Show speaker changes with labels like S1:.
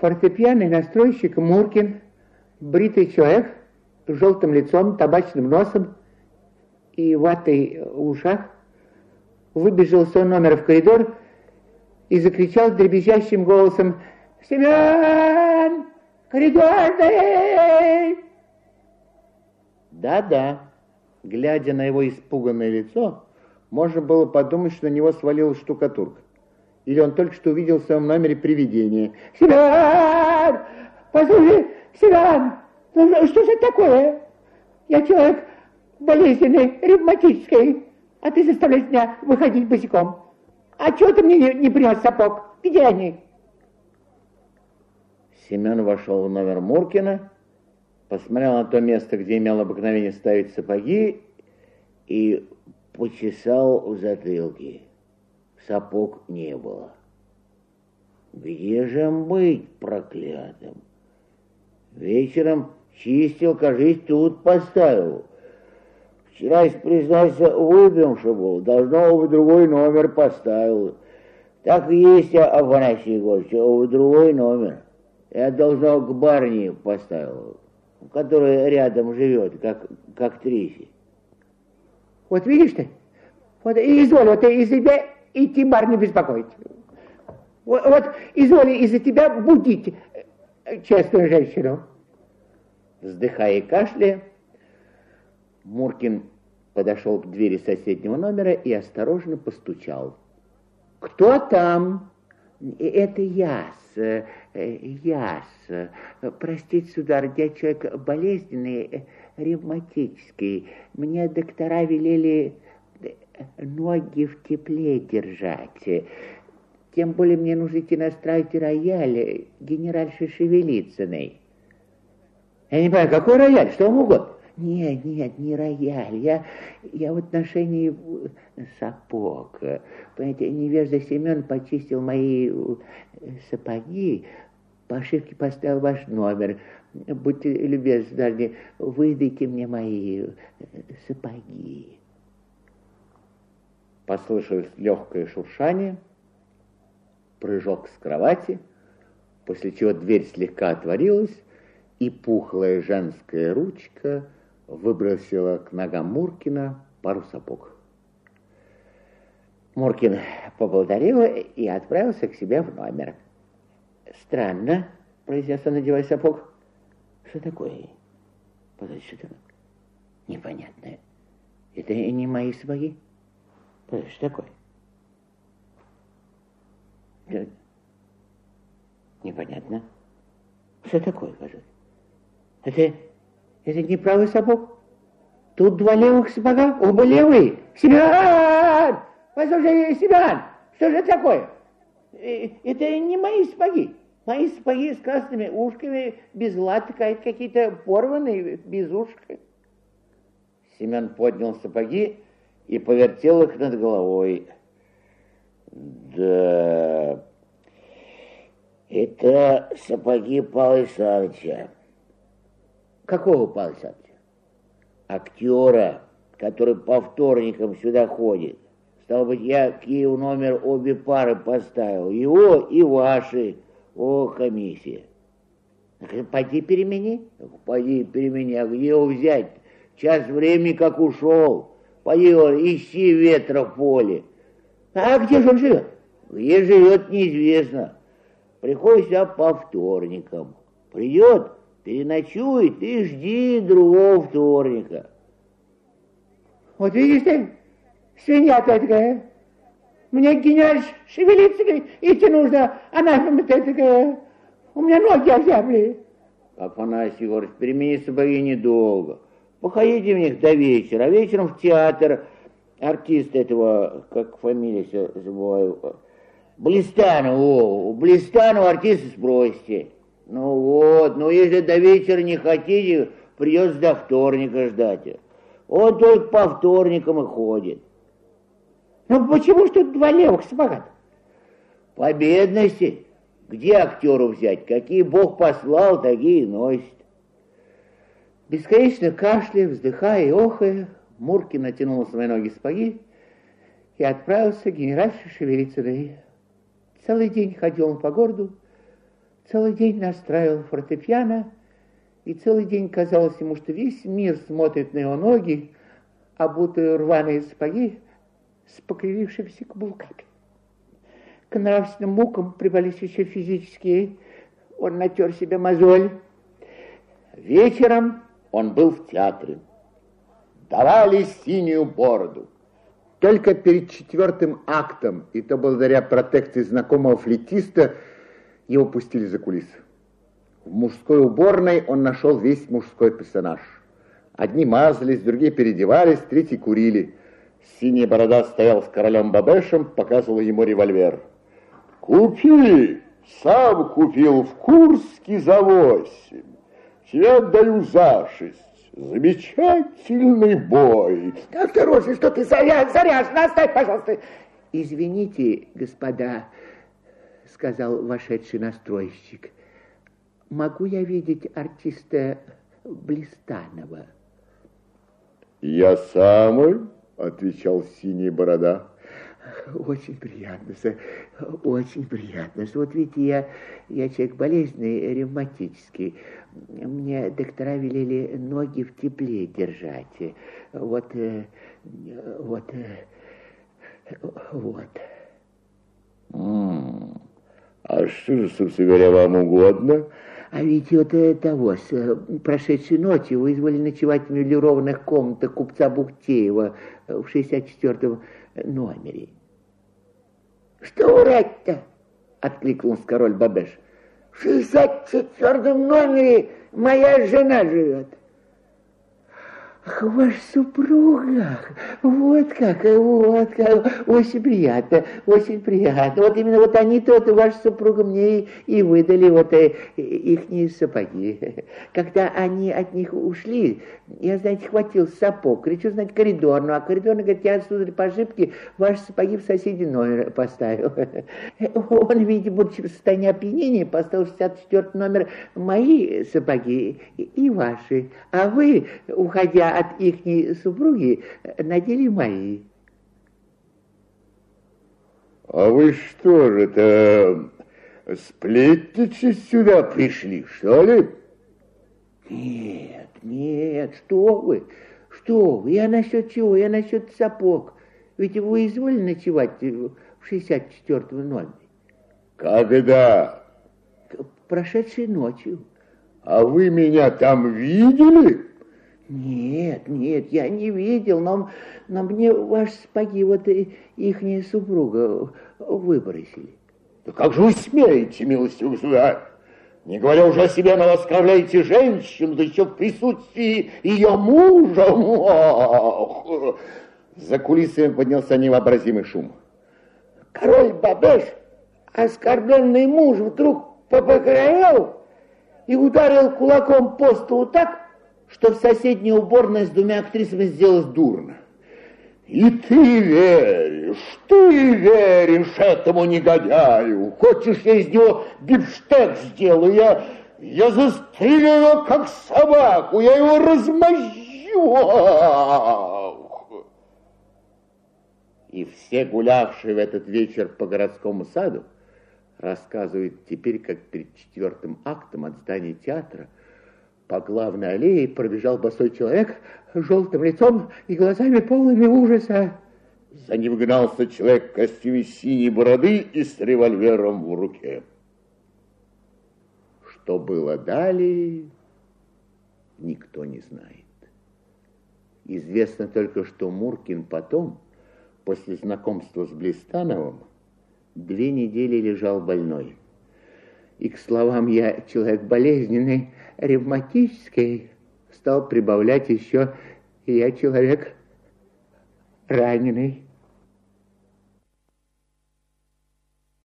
S1: Фортепианный настройщик Муркин, бритый человек с желтым лицом, табачным носом и ватой в ушах, выбежал с номера в коридор и закричал дребезжащим голосом: «Семен! Коридорный!»
S2: Да-да, глядя на его испуганное лицо, можно было подумать, что на него свалилась штукатурка. Или он только что увидел в своем номере привидение.
S1: «Семен! Послушай, Семен! Ну, что же это такое? Я человек болезненный, ревматический, а ты заставляешь меня выходить босиком. А чего ты мне не принес сапог? Где они?»
S2: Семен вошел в номер Муркина, посмотрел на то место, где имел обыкновение ставить сапоги, и почесал в затылке. Сапог не было. Где же им быть, проклятым? Вечером чистил, кажись, тут поставил. Вчера, признался, выпивший был, должно в другой номер поставил. Так и есть, Афанасий Егорович, в другой номер. Я, должно, к барыне поставил, которая рядом живет, как актрисе.
S1: Вот видишь ты, вот изволь, вот из тебя идти барню беспокоить. Вот изволи из-за тебя будить честную женщину.
S2: Вздыхая и кашляя, Муркин подошел к двери соседнего номера и осторожно постучал. «Кто там?» «Это яс. Простите, сударь, я человек болезненный, ревматический. Мне доктора велели ноги в тепле держать. Тем более мне нужно идти настраивать рояль генеральши Шевелицыной». «Я не понимаю, какой рояль? Что вам угодно?»
S1: Нет, не рояль. Я в отношении сапог. Понимаете, невежда Семен почистил мои сапоги, по ошибке поставил ваш номер. Будьте любезны, сударыня, выдайте мне мои сапоги.
S2: Послышалось легкое шуршание, прыжок с кровати, после чего дверь слегка отворилась, и пухлая женская ручка выбросила к ногам Муркина пару сапог. Муркин поблагодарил и отправился к себе в номер. «Странно», — произнес он, надевая сапог. «Что такое? Подожди, что такое? Непонятное. Это не мои сапоги? Подожди, что такое? Это... Непонятно. Что такое, пожалуйста? Это не правый сапог? Тут два левых сапога, оба левые. Семен! Послушай, Семен, что же это такое? Это не мои сапоги. Мои сапоги с красными ушками, без латы, какие-то порванные, без ушка. Семен поднял сапоги и повертел их над головой. Да, это сапоги Павла Исаевича. Какого Павла Исаевича? Актера, который по вторникам сюда ходит. Стало быть, я к Киеву номер обе пары поставил. Его и ваши. О, комиссия. Пойди перемени. Пойди перемени. А где его взять? Час времени как ушел. Пойди его, ищи ветра в поле. А где же он живет? Где живет, неизвестно. Приходит сюда по вторникам. Придет, переночует и жди другого вторника. Вот видишь ты, свинья такая. Мне генераль шевелиться идти нужно, она такая, у меня ноги озябли. Афанасий Егорович, перемени сапоги недолго. Походите в них до вечера, а вечером в театр артиста этого, как фамилия все забываю, Блистанова, Блистанова артиста спросите. Ну вот, ну если до вечера не хотите, придется до вторника ждать. Он только по вторникам и ходит. Ну почему ж тут два левых сапога? По бедности. Где актеру взять? Какие Бог послал, такие и носит. Бесконечно кашляя, вздыхая и охая, Муркин натянул свои ноги сапоги и отправился к генеральше Шевелицыной. Целый день ходил он по городу,
S1: Целый день настраивал фортепиано, и целый день казалось ему, что весь мир смотрит на его ноги, обутые рваные сапоги с покривившимися каблуками. К нравственным мукам прибавились еще физические. Он натер себе мозоль.
S3: Вечером он был в театре. Давали синюю бороду.
S4: Только перед 4-м актом, и то благодаря протекции знакомого флейтиста, его пустили за кулисы. В мужской уборной он нашел весь мужской персонаж. Одни мазались, другие переодевались, третьи курили. Синяя борода стоял с королем Бабешем, показывал ему револьвер.
S3: «Купи! Сам купил в Курске за 8. Тебе отдаю за 6. Замечательный бой!»
S1: Осторожно, что ты заряжен, оставь, пожалуйста. Извините, господа, сказал вошедший настройщик. Могу я видеть артиста Блистанова?
S4: Я самый, отвечал синяя борода.
S1: Очень приятно, сэр, очень приятно. Вот видите, я человек болезненный, ревматический. Мне доктора велели ноги в тепле держать. Вот.
S4: А что же, собственно говоря, вам угодно?
S1: А ведь вот того, прошедшей ночью вы изволили ночевать в меблированных комнатах купца Бухтеева в 64-м номере.
S2: Что врать-то? Откликнулся король Бабеш. В 64-м номере моя жена живет.
S1: Ах, ваша супруга, вот как, очень приятно, очень приятно. Вот именно вот они-то, вот ваша супруга мне и выдали вот ихние сапоги. Когда они от них ушли, я, знаете, хватил сапог, кричу, знаете, коридорную, а коридорный говорит, я, сударь, по ошибке ваши сапоги в соседний номер поставил. Он, видимо, будучи в состоянии опьянения, поставил в 64 номер мои сапоги и ваши, а вы, уходя от ихней супруги, надели мои.
S4: А вы что же это, сплетничать сюда пришли, что ли?
S1: Нет, что вы, я насчет чего, я насчет сапог. Ведь вы изволили ночевать в 64-м номере.
S4: Когда?
S1: Прошедшей ночью.
S4: А вы меня там видели?
S1: Нет, я не видел, но мне ваши сапоги, вот ихняя супруга выбросили.
S3: Да как же вы смеете, милостивый государь? Не говоря уже о себе, но оскорбляете женщину, да еще в присутствии ее мужа. Ох!
S4: За кулисами поднялся невообразимый шум.
S2: Король Бабеш, оскорбленный муж, вдруг побагровел и ударил кулаком по столу так, что в соседней уборной с 2 актрисами сделалось дурно.
S3: И ты веришь этому негодяю? Хочешь, я из него бифштекс сделаю? Я застрелю его, как собаку, я его размозжу.
S4: И все гулявшие в этот вечер по городскому саду рассказывают теперь, как перед 4-м актом от здания театра по главной аллее пробежал босой человек с желтым лицом и глазами полными ужаса.
S3: За ним гнался человек в костюме синей бороды и с револьвером в руке.
S4: Что было далее, никто не знает. Известно только, что Муркин потом, после знакомства с Блистановым, 2 недели лежал больной. И, к словам «я человек болезненный, ревматический», стал прибавлять еще «я человек раненый».